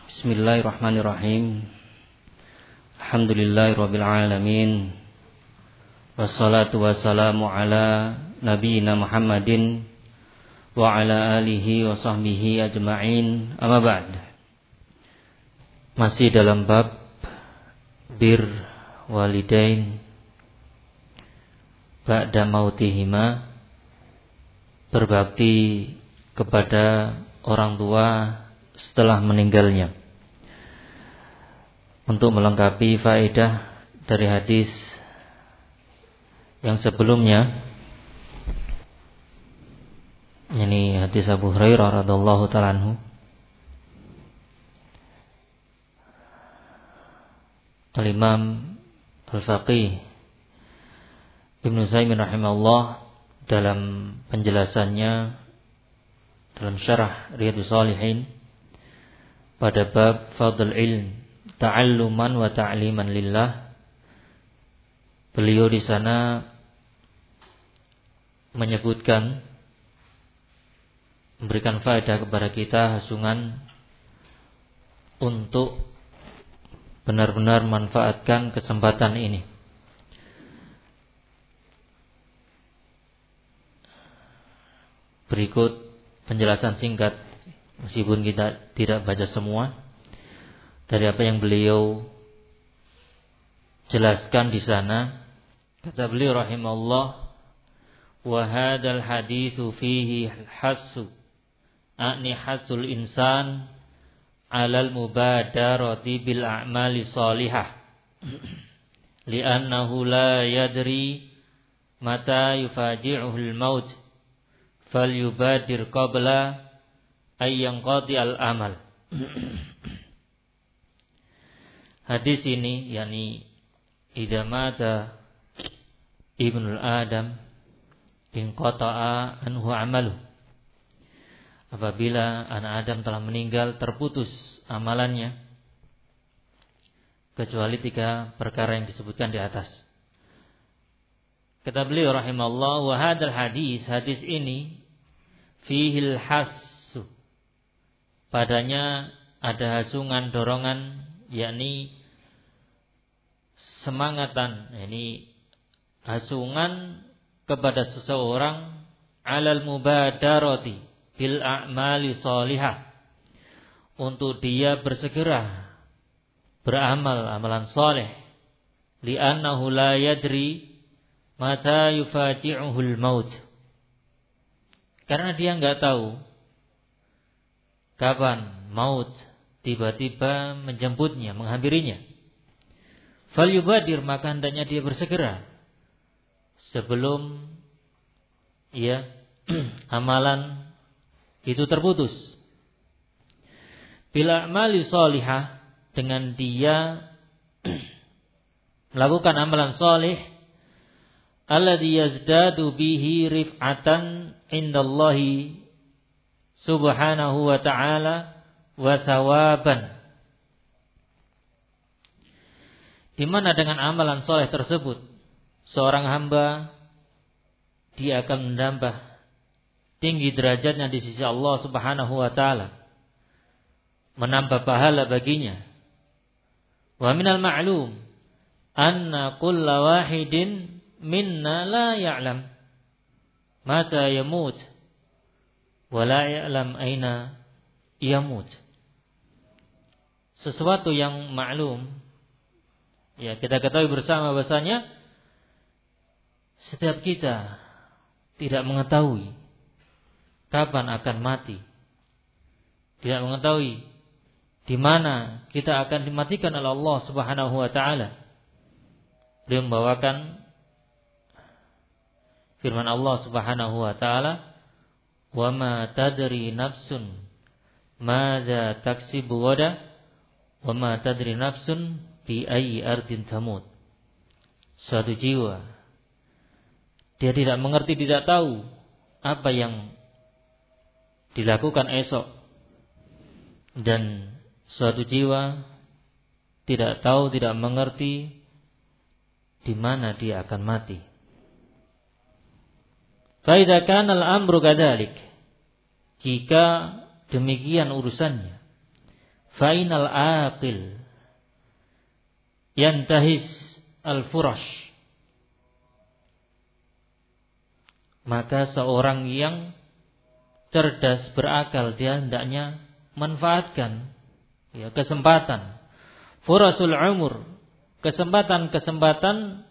Bismillahirrahmanirrahim. Alhamdulillahirabbil alamin. Wassalatu wassalamu ala nabiyyina Muhammadin wa ala alihi wa sahbihi ajma'in. Amma ba'd. Masih dalam bab bir walidain ba'da mautihima, berbakti kepada orang tua setelah meninggalnya. Untuk melengkapi faedah dari hadis yang sebelumnya, ini hadis Abu Hurairah radhiyallahu ta'ala anhu, Al-Imam Al-Faqih Ibnu Utsaimin rahimahullah dalam penjelasannya dalam syarah Riyadhus Shalihin pada bab fadl ilm ta'alluman wa ta'liman lillah, beliau di sana menyebutkan, memberikan faedah kepada kita hasungan untuk benar-benar manfaatkan kesempatan ini. Berikut penjelasan singkat, meskipun kita tidak baca semua, dari apa yang beliau jelaskan di sana. Kata beliau rahimahullah, wa hadzal haditsu fihi hassu a'ni hasul insan 'alal mubadarati bil a'mali shalihah li'annahu la yadri mata yufaji'uhul maut falyubadir qabla ayyanqadi al-amal. Hadis ini yakni idza mata ibnul adam inqata'a anhu amalu, apabila anak Adam telah meninggal terputus amalannya kecuali 3 perkara yang disebutkan di atas. Kata beliau rahimahullah, wa hadzal hadis ini fihil hassu, padanya ada hasungan, dorongan, yakni semangatan, yakni hasungan kepada seseorang alal mubadarati bil a'mali shalihah, untuk dia bersegera beramal amalan saleh, li'annahu la yadri mata yufaji'uhul maut, karena dia enggak tahu kapan maut tiba-tiba menjemputnya, menghampirinya. Fal yubadir, maka hendaknya dia bersegera sebelum amalan itu terputus. Bila amali shalihah, dengan dia melakukan amalan saleh, alladzi yazdadu bihi rif'atan indallahi subhanahu wa ta'ala wa sawaban, di mana dengan amalan soleh tersebut seorang hamba dia akan menambah tinggi derajatnya di sisi Allah Subhanahu wa taala, menambah pahala baginya. Wa minal ma'lum anna kulla wahidin minna la ya'lam mata yamut wa la ya'lam aina yamut. Sesuatu yang maklum, kita ketahui bersama bahasanya setiap kita tidak mengetahui kapan akan mati, tidak mengetahui di mana kita akan dimatikan oleh Allah Subhanahu wa taala. Beliau membawakan firman Allah Subhanahu wa taala, "Wa ma tadri nafsun madza taksibu ghadan wa ma tadri nafsun bi ayyi ardin tamut." Suatu jiwa dia tidak mengerti, tidak tahu apa yang dilakukan esok, dan suatu jiwa tidak tahu, tidak mengerti di mana dia akan mati. Fa idza kana al-amru kadzalik, jika demikian urusannya, Fainal aqil yantahis al-furash. Maka seorang yang cerdas berakal, dia hendaknya manfaatkan kesempatan. Furasul umur, kesempatan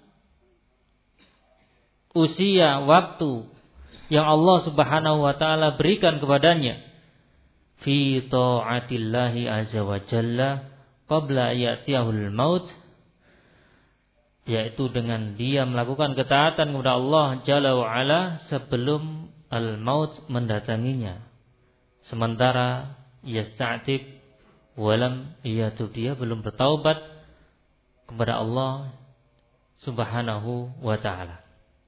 usia, waktu yang Allah Subhanahu wa taala berikan kepadanya fi ta'atillahi azza wa jalla qabla ya'tiyahul maut, yaitu dengan dia melakukan ketaatan kepada Allah Jalla wa Ala sebelum al-maut mendatanginya. Sementara yasta'tib walam yatub, dia belum bertaubat kepada Allah Subhanahu wa taala.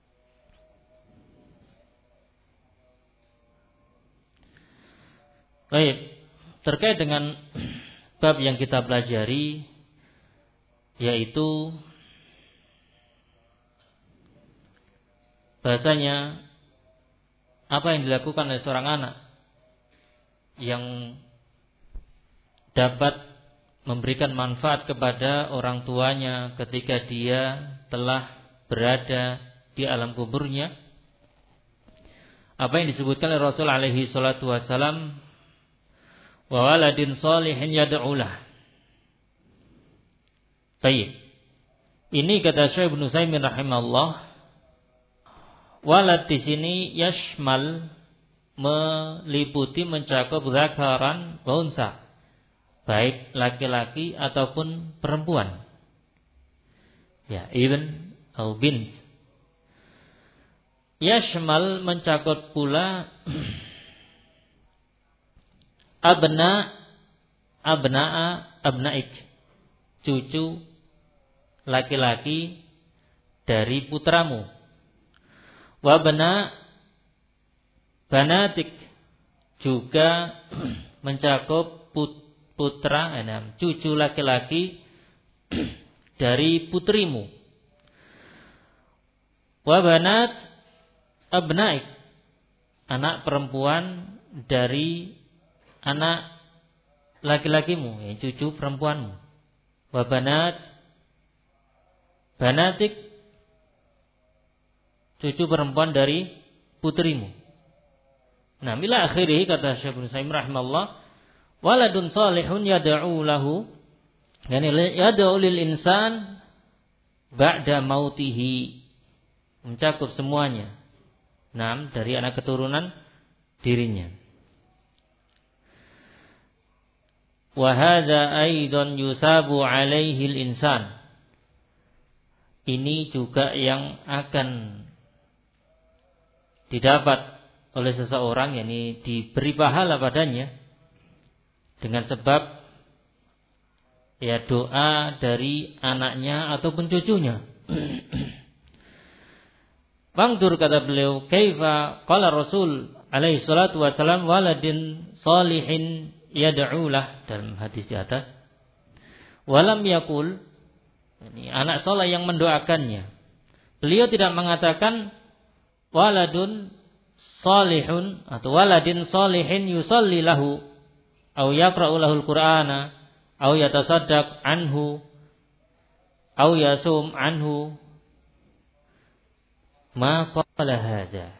Baik, terkait dengan bab yang kita pelajari, yaitu bahasanya apa yang dilakukan oleh seorang anak yang dapat memberikan manfaat kepada orang tuanya ketika dia telah berada di alam kuburnya. Apa yang disebutkan oleh Rasul alaihi salatu wasalam, wa waladin shalihin yad'ulah. Baik. Ini kata Syekh Ibnu Utsaimin rahimahullah, walad di sini yashmal, meliputi, mencakup zakaran wa unsa, baik laki-laki ataupun perempuan. Ya, ibn atau bint. Yashmal mencakup pula abnaik, cucu laki-laki dari putramu. Wa banatik, juga mencakup putra, cucu laki-laki dari putrimu. Wa banat abnaik, anak perempuan dari anak laki-lakimu, cucu perempuanmu. Wa banatik, cucu perempuan dari putrimu. Nah, ila akhirih, kata Syekh Ibnu Utsaimin rahimahullah, waladun salihun yad'u lahu, yani yad'u lil insan ba'da mautihi, mencakup semuanya. Nah, dari anak keturunan dirinya. Wa hadza aidan yusabu alaihi al insan. Ini juga yang akan didapat oleh seseorang, yakni diberi pahala padanya dengan sebab doa dari anaknya ataupun cucunya. Mangdur, kata beliau, kaifa qala Rasul alaihi salatu wasalam waladin salihin yad'ulah, dalam hadis di atas. Walam yakul, ini anak saleh yang mendoakannya. Beliau tidak mengatakan waladun salihun atau waladin salihin yusalli lahu au yaqra'u lahul qur'ana au yatasaddaq anhu au yasum anhu. Ma qala hadza,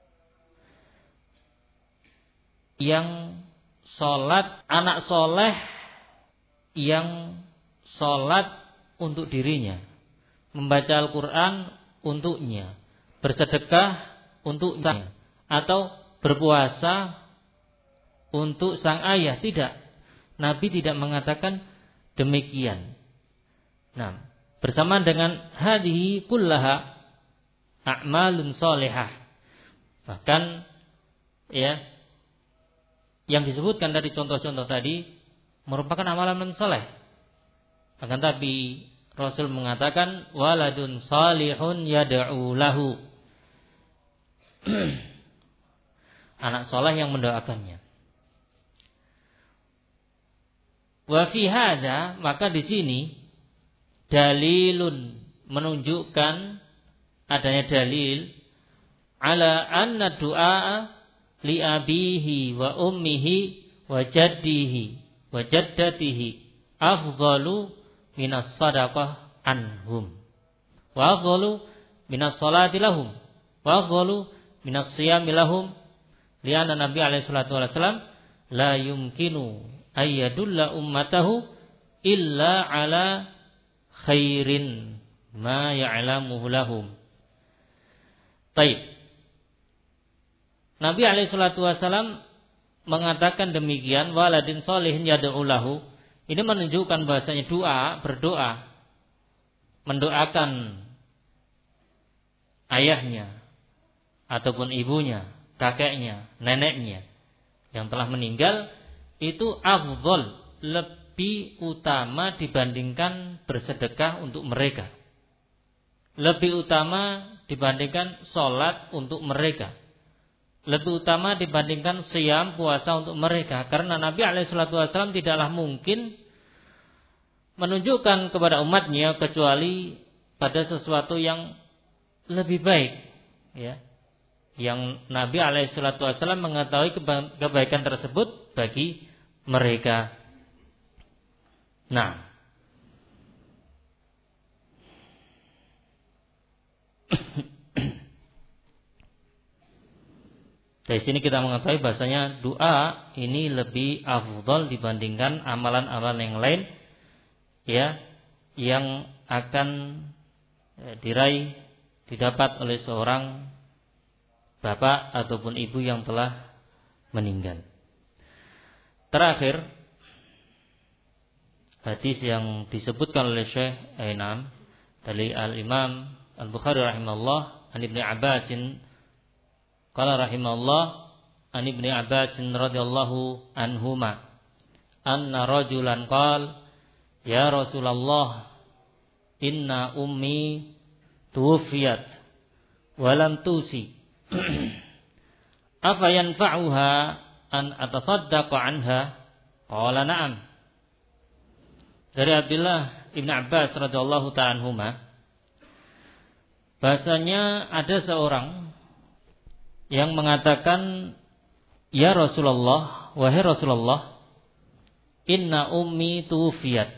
yang salat, anak soleh yang salat untuk dirinya, membaca Al-Qur'an untuknya, bersedekah untuknya, atau berpuasa untuk sang ayah. Tidak, Nabi tidak mengatakan demikian. Nah, bersamaan dengan hadhihi kullaha a'malun sholihah, bahkan yang disebutkan dari contoh-contoh tadi merupakan amalan soleh. Akan tapi Rasul mengatakan waladun salihun yad'u lahu, anak soleh yang mendoakannya. Wa fi hadza, maka di sini dalilun, menunjukkan adanya dalil ala anna du'a li abihi wa ummihi wa jaddihi wa jaddatihi afdalu minas sadaqah anhum wa afdalu minas salati lahum wa afdalu minas siyami lahum lianna Nabi alaihi salatu wasallam la yumkinu ayyadulla ummatahu illa ala khairin ma ya'lamuhu lahum. Baik. Nabi alaihi salatu wasallam mengatakan demikian, waladin sholihin yad'u lahu. Ini menunjukkan bahasanya berdoa mendoakan ayahnya ataupun ibunya, kakeknya, neneknya yang telah meninggal itu afdol, lebih utama dibandingkan bersedekah untuk mereka. Lebih utama dibandingkan sholat untuk mereka. Lebih utama dibandingkan siyam, puasa untuk mereka. Karena Nabi SAW tidaklah mungkin menunjukkan kepada umatnya kecuali pada sesuatu yang lebih baik, ya. Yang Nabi SAW mengetahui kebaikan tersebut bagi mereka. Nah, dari sini kita mengetahui bahasanya doa ini lebih afdal dibandingkan amalan-amalan yang lain, ya, yang akan didapat oleh seorang bapak ataupun ibu yang telah meninggal. Terakhir, hadis yang disebutkan oleh Syekh Ainam dari Al-Imam Al-Bukhari rahimahullah an Ibnu Abbasin qala rahimahullah an Ibnu Abbasin radhiyallahu anhuma anna rajulan qala ya Rasulullah inna ummi tuwfiyat wa lam tusi afa yanfa'uha an atasaddaqa anha qala na'am. Dari Abdullah Ibn Abbas radhiyallahu ta'ala anhuma bahasanya ada seorang yang mengatakan ya Rasulullah, wahai Rasulullah, inna ummi tuwfiyat,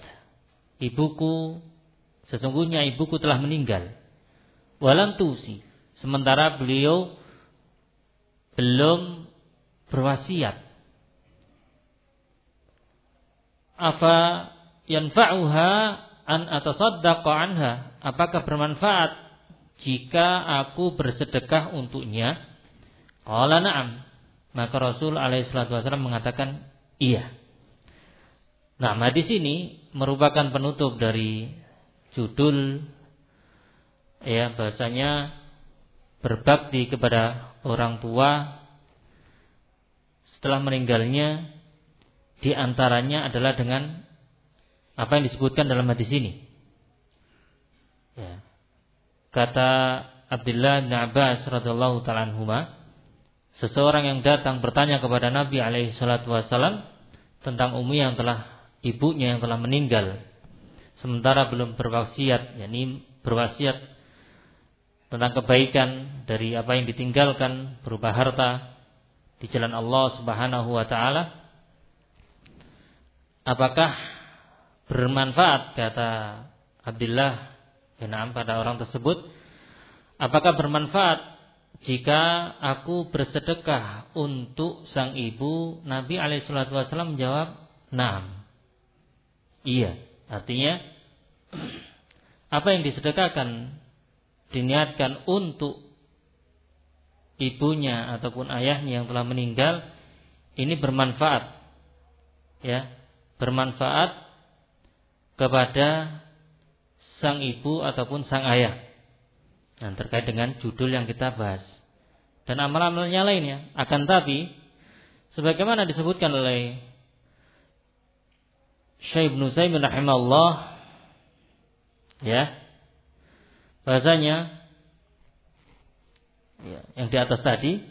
sesungguhnya ibuku telah meninggal, walam tusi, sementara beliau belum berwasiat. Afa yanfa'uha an atasaddaqa anha, apakah bermanfaat jika aku bersedekah untuknya? Qala na'am, maka Rasul alaihi salatu wasallam mengatakan iya. Nah, hadis ini merupakan penutup dari judul, ya, bahasanya berbakti kepada orang tua setelah meninggalnya, di antaranya adalah dengan apa yang disebutkan dalam hadis ini. Ya. Kata Abdullah bin Abbas radhiyallahu ta'ala anhuma, seseorang yang datang bertanya kepada Nabi alaihi salatu wasallam tentang ibunya yang telah meninggal sementara belum berwasiat, yakni berwasiat tentang kebaikan dari apa yang ditinggalkan berupa harta di jalan Allah Subhanahu wa taala. Apakah bermanfaat, kata Abdullah bin Am pada orang tersebut, apakah bermanfaat jika aku bersedekah untuk sang ibu? Nabi alaihi salatu wasallam menjawab, "Na'am." Iya, artinya apa yang disedekahkan diniatkan untuk ibunya ataupun ayahnya yang telah meninggal ini bermanfaat, ya, bermanfaat kepada sang ibu ataupun sang ayah. Nah, terkait dengan judul yang kita bahas dan amal-amalnya lainnya. Akan tapi sebagaimana disebutkan oleh Syekh Ibnu Utsaimin rahimahullah, ya, bahasanya ya, yang di atas tadi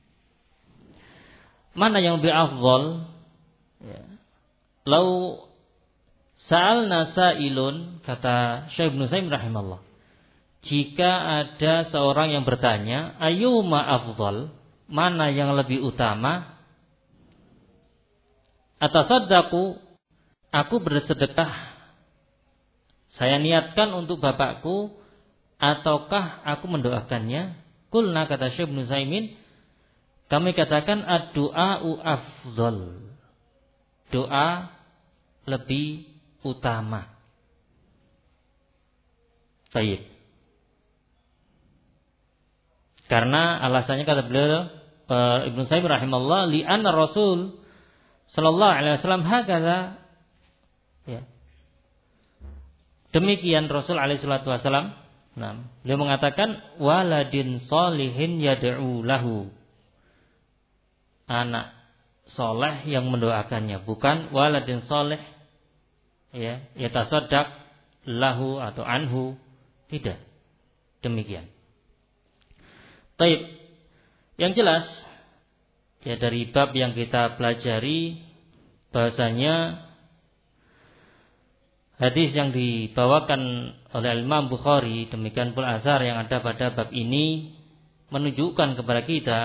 mana yang lebih afdal, ya, lau sa'alna sa'ilun, kata Syekh Ibnu Utsaimin rahimahullah, jika ada seorang yang bertanya ayyuma afdal, mana yang lebih utama, atasaddaqu aku bersedekah, saya niatkan untuk bapakku, ataukah aku mendoakannya? Qulna, kata Syekh Ibnu Utsaimin, kami katakan ad-du'a'u afdhal. Doa lebih utama. Baik. Karena alasannya kata beliau Ibnu Utsaimin rahimahullah, li'anna Rasul sallallahu alaihi wasallam hakadha, ya. Demikian Rasul alaihi salatu wasallam. Nah, beliau mengatakan waladin sholihin yad'u lahu. Anak soleh yang mendoakannya, bukan waladin soleh ya yatasaddaq lahu atau anhu, tidak demikian. Baik, yang jelas ya dari bab yang kita pelajari bahasanya hadis yang dibawakan oleh Imam Bukhari, demikian pula azhar yang ada pada bab ini, menunjukkan kepada kita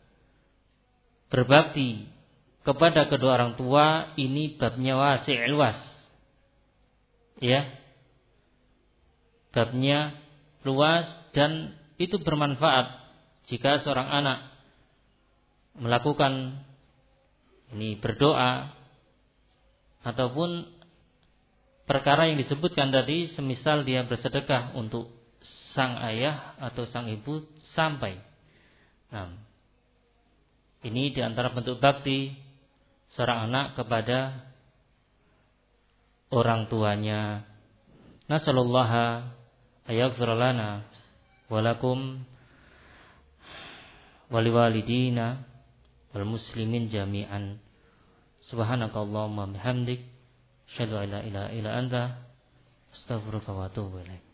berbakti kepada kedua orang tua ini babnya wasi' luas. Ya. Babnya luas dan itu bermanfaat jika seorang anak melakukan ini berdoa ataupun perkara yang disebutkan tadi, semisal dia bersedekah untuk sang ayah atau sang ibu sampai. Nah, ini diantara bentuk bakti seorang anak kepada orang tuanya. Nasallallahu ayaghfir lana wa lakum wa liwalidina wal muslimin jami'an. Subhanakallahumma bihamdik, asyhadu an la ilaha illa anta, astaghfiruka wa atubu ilaik.